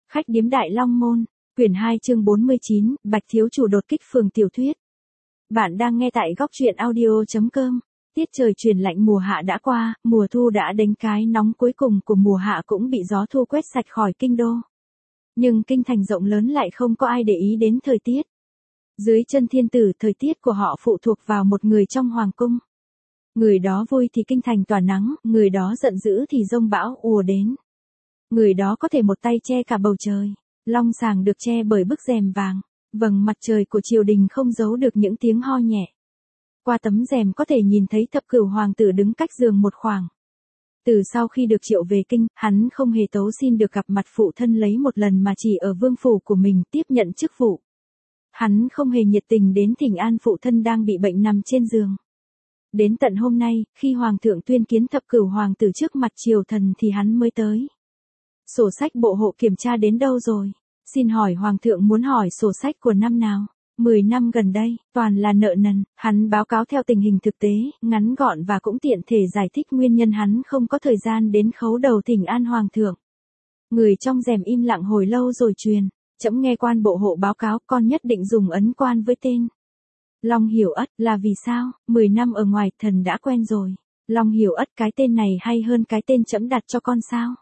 Khách điếm Đại Long Môn, quyển 2 chương 49, Bạch thiếu chủ đột kích phường tiểu thuyết. Bạn đang nghe tại góc truyện audio.com. Tiết trời chuyển lạnh mùa hạ đã qua, mùa thu đã đến cái nóng cuối cùng của mùa hạ cũng bị gió thu quét sạch khỏi kinh đô. Nhưng kinh thành rộng lớn lại không có ai để ý đến thời tiết. Dưới chân thiên tử, thời tiết của họ phụ thuộc vào một người trong hoàng cung. Người đó vui thì kinh thành tỏa nắng, người đó giận dữ thì giông bão ùa đến. Người đó có thể một tay che cả bầu trời. Long sàng được che bởi bức rèm vàng. Vầng mặt trời của triều đình không giấu được những tiếng ho nhẹ. Qua tấm rèm có thể nhìn thấy thập cửu hoàng tử đứng cách giường một khoảng. Từ sau khi được triệu về kinh, hắn không hề tấu xin được gặp mặt phụ thân lấy một lần mà chỉ ở vương phủ của mình tiếp nhận chức vụ. Hắn không hề nhiệt tình đến thỉnh an phụ thân đang bị bệnh nằm trên giường. Đến tận hôm nay, khi hoàng thượng tuyên kiến thập cửu hoàng tử trước mặt triều thần thì hắn mới tới. Sổ sách bộ hộ kiểm tra đến đâu rồi? Xin hỏi hoàng thượng muốn hỏi sổ sách của năm nào? 10 năm gần đây, toàn là nợ nần. Hắn báo cáo theo tình hình thực tế, ngắn gọn và cũng tiện thể giải thích nguyên nhân hắn không có thời gian đến khấu đầu thỉnh an hoàng thượng. Người trong rèm im lặng hồi lâu rồi truyền. Trẫm nghe quan bộ hộ báo cáo con nhất định dùng ấn quan với tên Long Hiểu Ất. Là vì sao? 10 năm ở ngoài thần đã quen rồi. Long Hiểu Ất, cái tên này hay hơn cái tên trẫm đặt cho con sao?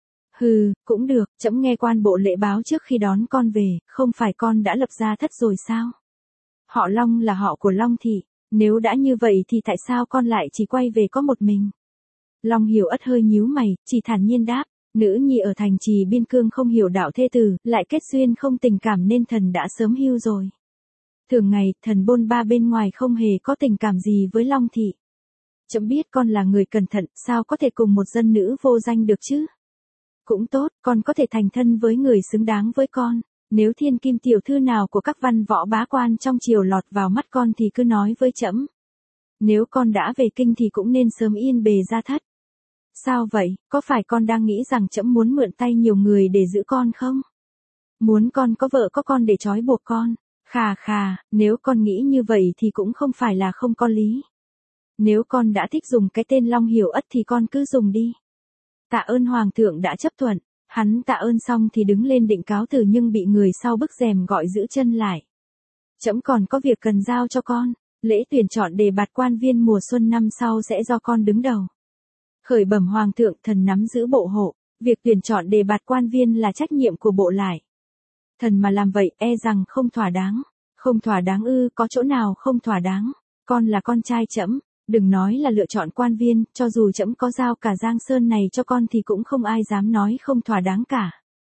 Hừ, cũng được, trẫm nghe quan bộ lễ báo trước khi đón con về, không phải con đã lập gia thất rồi sao? Họ Long là họ của Long thị, nếu đã như vậy thì tại sao con lại chỉ quay về có một mình? Long Hiểu Ất hơi nhíu mày, chỉ thản nhiên đáp, nữ nhi ở thành trì biên cương không hiểu đạo thê tử, lại kết duyên không tình cảm nên thần đã sớm hưu rồi. Thường ngày, thần bôn ba bên ngoài không hề có tình cảm gì với Long thị. Trẫm biết con là người cẩn thận, sao có thể cùng một dân nữ vô danh được chứ? Cũng tốt, con có thể thành thân với người xứng đáng với con. Nếu thiên kim tiểu thư nào của các văn võ bá quan trong triều lọt vào mắt con thì cứ nói với trẫm. Nếu con đã về kinh thì cũng nên sớm yên bề gia thất. Sao vậy, có phải con đang nghĩ rằng trẫm muốn mượn tay nhiều người để giữ con không? Muốn con có vợ có con để trói buộc con. Khà, nếu con nghĩ như vậy thì cũng không phải là không có lý. Nếu con đã thích dùng cái tên Long Hiểu Ất thì con cứ dùng đi. Tạ ơn hoàng thượng đã chấp thuận. Hắn tạ ơn xong thì đứng lên định cáo từ nhưng bị người sau bức rèm gọi giữ chân lại. Trẫm còn có việc cần giao cho con. Lễ tuyển chọn đề bạt quan viên mùa xuân năm sau sẽ do con đứng đầu. Khởi bẩm hoàng thượng, thần nắm giữ bộ hộ. Việc tuyển chọn đề bạt quan viên là trách nhiệm của bộ lại. Thần mà làm vậy e rằng không thỏa đáng. Không thỏa đáng ư? Có chỗ nào không thỏa đáng? Con là con trai trẫm. Đừng nói là lựa chọn quan viên, cho dù trẫm có giao cả Giang Sơn này cho con thì cũng không ai dám nói không thỏa đáng cả.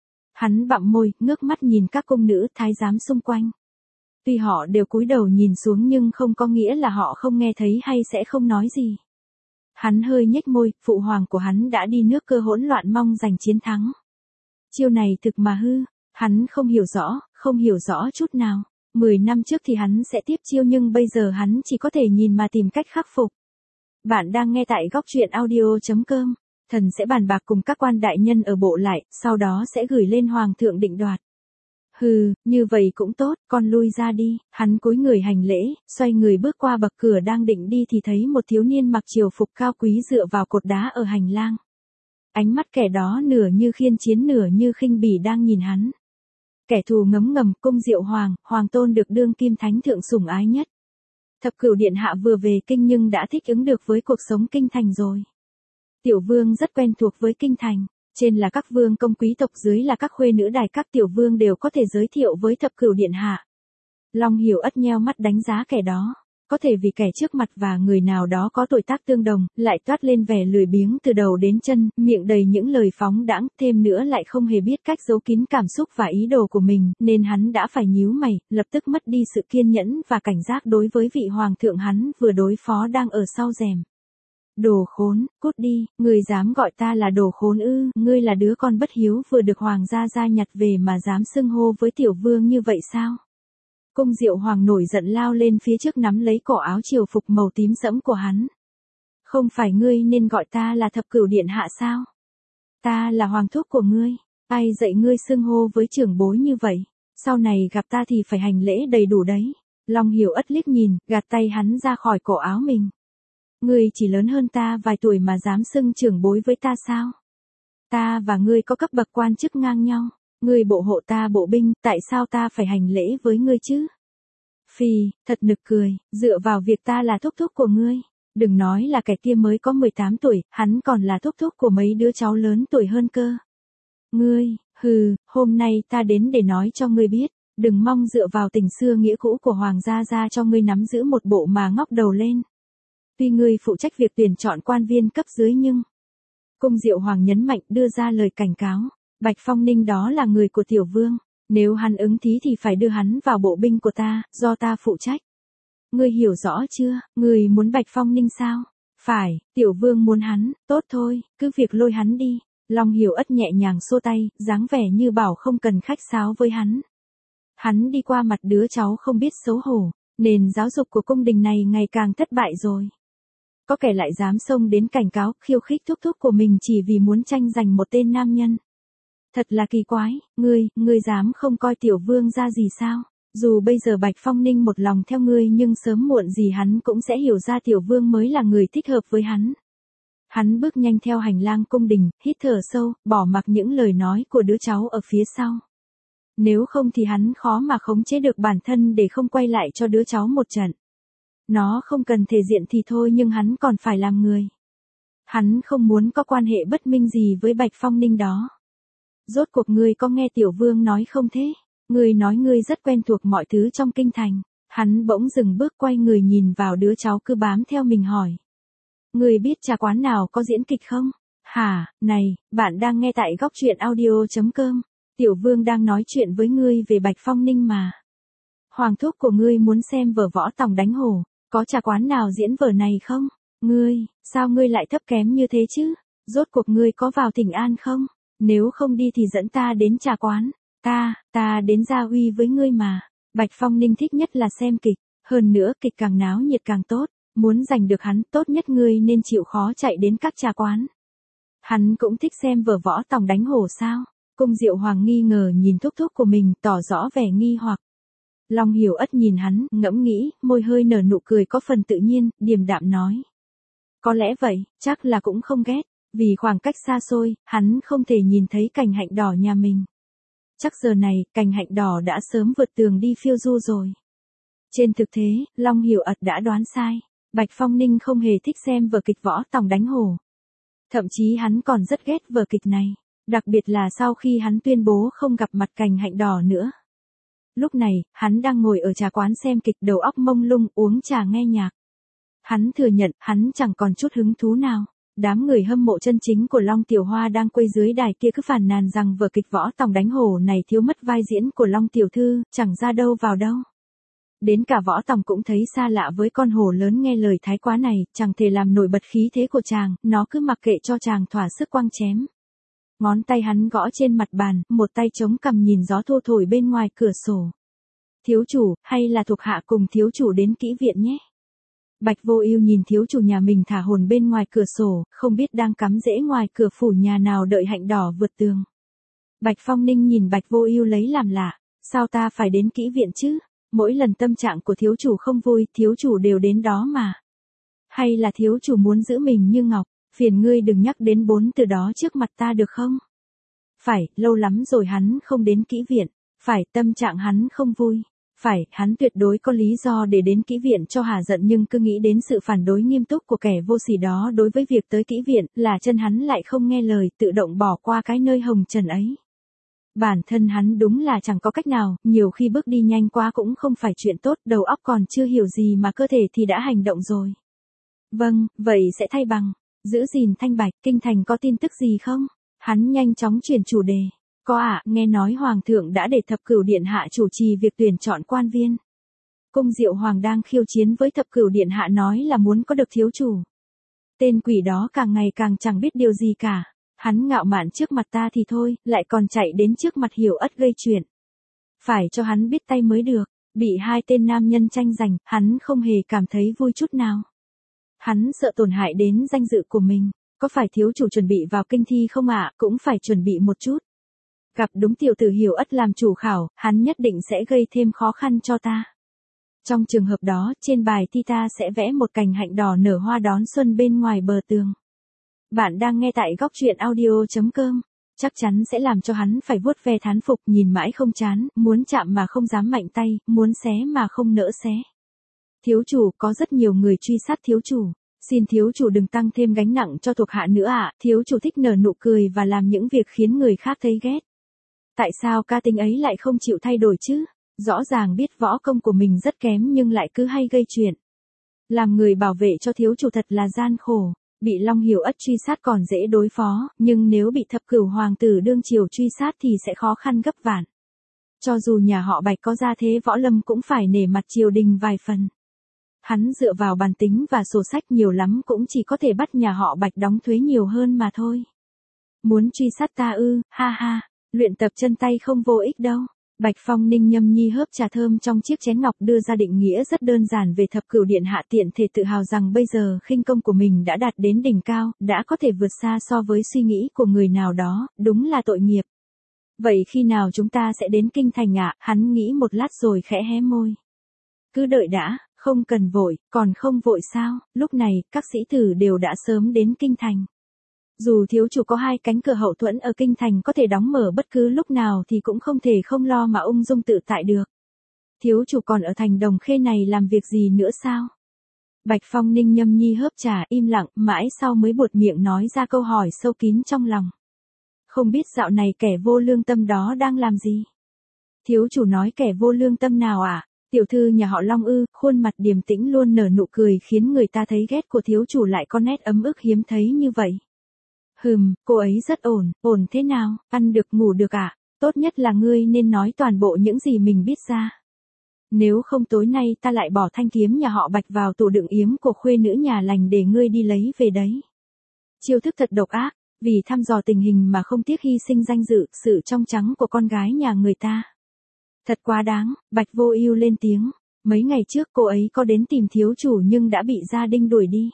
Hắn bặm môi, ngước mắt nhìn các cung nữ thái giám xung quanh. Tuy họ đều cúi đầu nhìn xuống nhưng không có nghĩa là họ không nghe thấy hay sẽ không nói gì. Hắn hơi nhếch môi, phụ hoàng của hắn đã đi nước cơ hỗn loạn mong giành chiến thắng. Chiêu này thực mà hư, hắn không hiểu rõ chút nào. 10 năm trước thì hắn sẽ tiếp chiêu nhưng bây giờ hắn chỉ có thể nhìn mà tìm cách khắc phục. Bạn đang nghe tại góc truyện audio.com. Thần sẽ bàn bạc cùng các quan đại nhân ở bộ lại, sau đó sẽ gửi lên hoàng thượng định đoạt. Hừ, như vậy cũng tốt, con lui ra đi. Hắn cúi người hành lễ, xoay người bước qua bậc cửa đang định đi thì thấy một thiếu niên mặc triều phục cao quý dựa vào cột đá ở hành lang. Ánh mắt kẻ đó nửa như khiên chiến nửa như khinh bỉ đang nhìn hắn. Kẻ thù ngấm ngầm, cung Diệu hoàng tôn được đương kim thánh thượng sủng ái nhất. Thập cửu điện hạ vừa về kinh nhưng đã thích ứng được với cuộc sống kinh thành rồi. Tiểu vương rất quen thuộc với kinh thành, trên là các vương công quý tộc dưới là các khuê nữ đài các tiểu vương đều có thể giới thiệu với thập cửu điện hạ. Long Hiểu Ất nheo mắt đánh giá kẻ đó. Có thể vì kẻ trước mặt và người nào đó có tuổi tác tương đồng, lại toát lên vẻ lười biếng từ đầu đến chân, miệng đầy những lời phóng đãng, thêm nữa lại không hề biết cách giấu kín cảm xúc và ý đồ của mình, nên hắn đã phải nhíu mày, lập tức mất đi sự kiên nhẫn và cảnh giác đối với vị hoàng thượng hắn vừa đối phó đang ở sau rèm. Đồ khốn, cút đi, ngươi dám gọi ta là đồ khốn ư? Ngươi là đứa con bất hiếu vừa được hoàng gia gia nhặt về mà dám xưng hô với tiểu vương như vậy sao? Cung Diệu hoàng nổi giận lao lên phía trước nắm lấy cổ áo triều phục màu tím sẫm của hắn. Không phải ngươi nên gọi ta là thập cửu điện hạ sao? Ta là hoàng thúc của ngươi. Ai dạy ngươi xưng hô với trưởng bối như vậy? Sau này gặp ta thì phải hành lễ đầy đủ đấy. Long Hiểu Ất liếc nhìn, gạt tay hắn ra khỏi cổ áo mình. Ngươi chỉ lớn hơn ta vài tuổi mà dám xưng trưởng bối với ta sao? Ta và ngươi có cấp bậc quan chức ngang nhau. Ngươi bộ hộ ta bộ binh, tại sao ta phải hành lễ với ngươi chứ? Phì, thật nực cười, dựa vào việc ta là thúc thúc của ngươi. Đừng nói là kẻ kia mới có 18 tuổi, hắn còn là thúc thúc của mấy đứa cháu lớn tuổi hơn cơ. Ngươi, hôm nay ta đến để nói cho ngươi biết, đừng mong dựa vào tình xưa nghĩa cũ của Hoàng gia ra cho ngươi nắm giữ một bộ mà ngóc đầu lên. Tuy ngươi phụ trách việc tuyển chọn quan viên cấp dưới nhưng... Cung Diệu Hoàng nhấn mạnh đưa ra lời cảnh cáo, Bạch Phong Ninh đó là người của tiểu vương, nếu hắn ứng thí thì phải đưa hắn vào bộ binh của ta, do ta phụ trách. Ngươi hiểu rõ chưa, ngươi muốn Bạch Phong Ninh sao? Phải, tiểu vương muốn hắn, tốt thôi, cứ việc lôi hắn đi. Long Hiểu Ất nhẹ nhàng xô tay, dáng vẻ như bảo không cần khách sáo với hắn. Hắn đi qua mặt đứa cháu không biết xấu hổ, nền giáo dục của cung đình này ngày càng thất bại rồi. Có kẻ lại dám xông đến cảnh cáo, khiêu khích thúc thúc của mình chỉ vì muốn tranh giành một tên nam nhân. Thật là kỳ quái, ngươi dám không coi tiểu vương ra gì sao? Dù bây giờ Bạch Phong Ninh một lòng theo ngươi nhưng sớm muộn gì hắn cũng sẽ hiểu ra tiểu vương mới là người thích hợp với hắn. Hắn bước nhanh theo hành lang cung đình, hít thở sâu, bỏ mặc những lời nói của đứa cháu ở phía sau. Nếu không thì hắn khó mà khống chế được bản thân để không quay lại cho đứa cháu một trận. Nó không cần thể diện thì thôi nhưng hắn còn phải làm người. Hắn không muốn có quan hệ bất minh gì với Bạch Phong Ninh đó. Rốt cuộc ngươi có nghe tiểu vương nói không thế? Ngươi nói ngươi rất quen thuộc mọi thứ trong kinh thành. Hắn bỗng dừng bước quay người nhìn vào đứa cháu cứ bám theo mình hỏi. Ngươi biết trà quán nào có diễn kịch không? Hả, này, bạn đang nghe tại góc truyện audio.com. Tiểu vương đang nói chuyện với ngươi về Bạch Phong Ninh mà. Hoàng thúc của ngươi muốn xem vở Võ Tòng Đánh Hổ, có trà quán nào diễn vở này không? Ngươi, sao ngươi lại thấp kém như thế chứ? Rốt cuộc ngươi có vào Thịnh An không? Nếu không đi thì dẫn ta đến trà quán. Ta đến gia uy với ngươi mà. Bạch Phong Ninh thích nhất là xem kịch, hơn nữa kịch càng náo nhiệt càng tốt. Muốn giành được hắn tốt nhất ngươi nên chịu khó chạy đến các trà quán. Hắn cũng thích xem vở Võ Tòng Đánh Hổ sao? Cung Diệu Hoàng nghi ngờ nhìn thúc thúc của mình tỏ rõ vẻ nghi hoặc. Long Hiểu Ất nhìn hắn, ngẫm nghĩ, môi hơi nở nụ cười có phần tự nhiên, điềm đạm nói. Có lẽ vậy, chắc là cũng không ghét, vì khoảng cách xa xôi, hắn không thể nhìn thấy cành hạnh đỏ nhà mình. Chắc giờ này, cành hạnh đỏ đã sớm vượt tường đi phiêu du rồi. Trên thực tế, Long Hiểu Ất đã đoán sai. Bạch Phong Ninh không hề thích xem vở kịch Võ Tòng Đánh Hổ. Thậm chí hắn còn rất ghét vở kịch này, đặc biệt là sau khi hắn tuyên bố không gặp mặt cành hạnh đỏ nữa. Lúc này, hắn đang ngồi ở trà quán xem kịch đầu óc mông lung uống trà nghe nhạc. Hắn thừa nhận hắn chẳng còn chút hứng thú nào. Đám người hâm mộ chân chính của Long Tiểu Hoa đang quay dưới đài kia cứ phàn nàn rằng vở kịch Võ Tòng Đánh Hổ này thiếu mất vai diễn của Long Tiểu Thư, chẳng ra đâu vào đâu. Đến cả Võ Tòng cũng thấy xa lạ với con hổ lớn nghe lời thái quá này, chẳng thể làm nổi bật khí thế của chàng, nó cứ mặc kệ cho chàng thỏa sức quăng chém. Ngón tay hắn gõ trên mặt bàn, một tay chống cằm nhìn gió thô thổi bên ngoài cửa sổ. Thiếu chủ, hay là thuộc hạ cùng thiếu chủ đến kỹ viện nhé. Bạch Vô Ưu nhìn thiếu chủ nhà mình thả hồn bên ngoài cửa sổ, không biết đang cắm rễ ngoài cửa phủ nhà nào đợi hạnh đỏ vượt tường. Bạch Phong Ninh nhìn Bạch Vô Ưu lấy làm lạ, sao ta phải đến kỹ viện chứ? Mỗi lần tâm trạng của thiếu chủ không vui, thiếu chủ đều đến đó mà. Hay là thiếu chủ muốn giữ mình như ngọc, phiền ngươi đừng nhắc đến 4 từ đó trước mặt ta được không? Phải, lâu lắm rồi hắn không đến kỹ viện. Phải, tâm trạng hắn không vui. Phải, hắn tuyệt đối có lý do để đến kỹ viện cho hả giận nhưng cứ nghĩ đến sự phản đối nghiêm túc của kẻ vô sỉ đó đối với việc tới kỹ viện là chân hắn lại không nghe lời tự động bỏ qua cái nơi hồng trần ấy. Bản thân hắn đúng là chẳng có cách nào, nhiều khi bước đi nhanh quá cũng không phải chuyện tốt, đầu óc còn chưa hiểu gì mà cơ thể thì đã hành động rồi. Vâng, vậy sẽ thay bằng. Giữ gìn thanh bạch, kinh thành có tin tức gì không? Hắn nhanh chóng chuyển chủ đề. Có ạ, nghe nói Hoàng thượng đã để Thập Cửu Điện Hạ chủ trì việc tuyển chọn quan viên. Cung Diệu Hoàng đang khiêu chiến với Thập Cửu Điện Hạ nói là muốn có được thiếu chủ. Tên quỷ đó càng ngày càng chẳng biết điều gì cả. Hắn ngạo mạn trước mặt ta thì thôi, lại còn chạy đến trước mặt Hiểu Ất gây chuyện. Phải cho hắn biết tay mới được, bị hai tên nam nhân tranh giành, hắn không hề cảm thấy vui chút nào. Hắn sợ tổn hại đến danh dự của mình, có phải thiếu chủ chuẩn bị vào kinh thi không ạ? Cũng phải chuẩn bị một chút. Gặp đúng tiểu tử Hiểu Ất làm chủ khảo, hắn nhất định sẽ gây thêm khó khăn cho ta. Trong trường hợp đó, trên bài thi ta sẽ vẽ một cành hạnh đỏ nở hoa đón xuân bên ngoài bờ tường. Bạn đang nghe tại góc truyện audio.com. chắc chắn sẽ làm cho hắn phải vuốt ve thán phục, nhìn mãi không chán, muốn chạm mà không dám mạnh tay, muốn xé mà không nỡ xé. Thiếu chủ, có rất nhiều người truy sát thiếu chủ. Xin thiếu chủ đừng tăng thêm gánh nặng cho thuộc hạ nữa ạ. Thiếu chủ thích nở nụ cười và làm những việc khiến người khác thấy ghét. Tại sao ca tính ấy lại không chịu thay đổi chứ? Rõ ràng biết võ công của mình rất kém nhưng lại cứ hay gây chuyện. Làm người bảo vệ cho thiếu chủ thật là gian khổ. Bị Long Hiểu Ất truy sát còn dễ đối phó, nhưng nếu bị Thập Cửu hoàng tử đương triều truy sát thì sẽ khó khăn gấp vạn. Cho dù nhà họ Bạch có gia thế võ lâm cũng phải nể mặt triều đình vài phần. Hắn dựa vào bàn tính và sổ sách nhiều lắm cũng chỉ có thể bắt nhà họ Bạch đóng thuế nhiều hơn mà thôi. Muốn truy sát ta ư, ha ha, luyện tập chân tay không vô ích đâu. Bạch Phong Ninh nhâm nhi hớp trà thơm trong chiếc chén ngọc đưa ra định nghĩa rất đơn giản về Thập Cửu điện hạ, tiện thể tự hào rằng bây giờ khinh công của mình đã đạt đến đỉnh cao, đã có thể vượt xa so với suy nghĩ của người nào đó, đúng là tội nghiệp. Vậy khi nào chúng ta sẽ đến kinh thành ạ? Hắn nghĩ một lát rồi khẽ hé môi. Cứ đợi đã, không cần vội, còn không vội sao? Lúc này, các sĩ tử đều đã sớm đến kinh thành. Dù thiếu chủ có 2 cánh cửa hậu thuẫn ở kinh thành có thể đóng mở bất cứ lúc nào thì cũng không thể không lo mà ung dung tự tại được. Thiếu chủ còn ở thành Đồng Khê này làm việc gì nữa sao? Bạch Phong Ninh nhâm nhi hớp trà im lặng, mãi sau mới buột miệng nói ra câu hỏi sâu kín trong lòng. Không biết dạo này kẻ vô lương tâm đó đang làm gì? Thiếu chủ nói kẻ vô lương tâm nào ạ? Tiểu thư nhà họ Long ư? Khuôn mặt điềm tĩnh luôn nở nụ cười khiến người ta thấy ghét của thiếu chủ lại có nét ấm ức hiếm thấy như vậy. Cô ấy rất ổn thế nào, ăn được ngủ được à? Tốt nhất là ngươi nên nói toàn bộ những gì mình biết ra. Nếu không tối nay ta lại bỏ thanh kiếm nhà họ Bạch vào tủ đựng yếm của khuê nữ nhà lành để ngươi đi lấy về đấy. Chiêu thức thật độc ác, vì thăm dò tình hình mà không tiếc hy sinh danh dự, sự trong trắng của con gái nhà người ta. Thật quá đáng, Bạch Vô Ưu lên tiếng. Mấy ngày trước cô ấy có đến tìm thiếu chủ nhưng đã bị gia đình đuổi đi.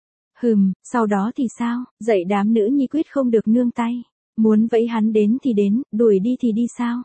Sau đó thì sao? Dạy đám nữ nhi quyết không được nương tay. Muốn vẫy hắn đến thì đến, đuổi đi thì đi sao?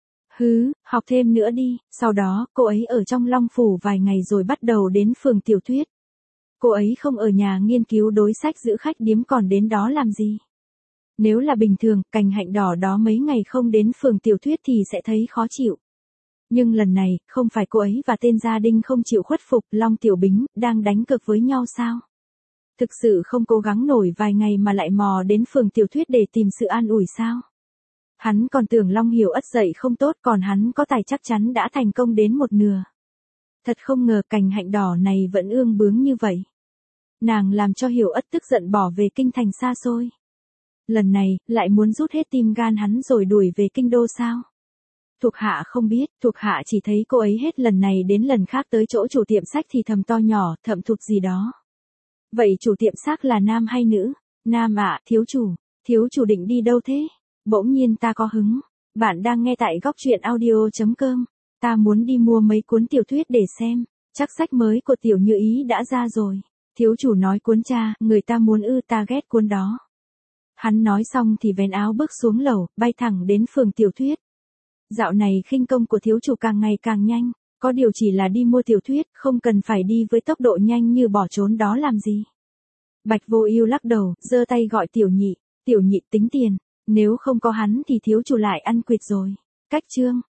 Học thêm nữa đi. Sau đó, cô ấy ở trong Long Phủ vài ngày rồi bắt đầu đến phường Tiểu Thuyết. Cô ấy không ở nhà nghiên cứu đối sách giữ khách điếm còn đến đó làm gì? Nếu là bình thường, Cành Hạnh Đỏ đó mấy ngày không đến phường Tiểu Thuyết thì sẽ thấy khó chịu. Nhưng lần này, không phải cô ấy và tên gia đình không chịu khuất phục, Long Tiểu Bính, đang đánh cược với nhau sao? Thực sự không cố gắng nổi vài ngày mà lại mò đến phường Tiểu Thuyết để tìm sự an ủi sao? Hắn còn tưởng Long Hiểu Ất dạy không tốt, còn hắn có tài chắc chắn đã thành công đến một nửa. Thật không ngờ Cành Hạnh Đỏ này vẫn ương bướng như vậy. Nàng làm cho Hiểu Ất tức giận bỏ về kinh thành xa xôi. Lần này, lại muốn rút hết tim gan hắn rồi đuổi về kinh đô sao? Thuộc hạ không biết, thuộc hạ chỉ thấy cô ấy hết lần này đến lần khác tới chỗ chủ tiệm sách thì thầm to nhỏ, thậm thụt gì đó. Vậy chủ tiệm sách là nam hay nữ? Nam ạ, thiếu chủ định đi đâu thế? Bỗng nhiên ta có hứng. Bạn đang nghe tại góc truyện audio.com. Ta muốn đi mua mấy cuốn tiểu thuyết để xem. Chắc sách mới của Tiểu Như Ý đã ra rồi. Thiếu chủ nói cuốn cha, người ta muốn ta ghét cuốn đó. Hắn nói xong thì vén áo bước xuống lầu, bay thẳng đến phường Tiểu Thuyết. Dạo này khinh công của thiếu chủ càng ngày càng nhanh. Có điều chỉ là đi mua tiểu thuyết, không cần phải đi với tốc độ nhanh như bỏ trốn đó làm gì. Bạch Vô Ưu lắc đầu, giơ tay gọi Tiểu Nhị tính tiền, nếu không có hắn thì thiếu chủ lại ăn quỵt rồi. Cách chương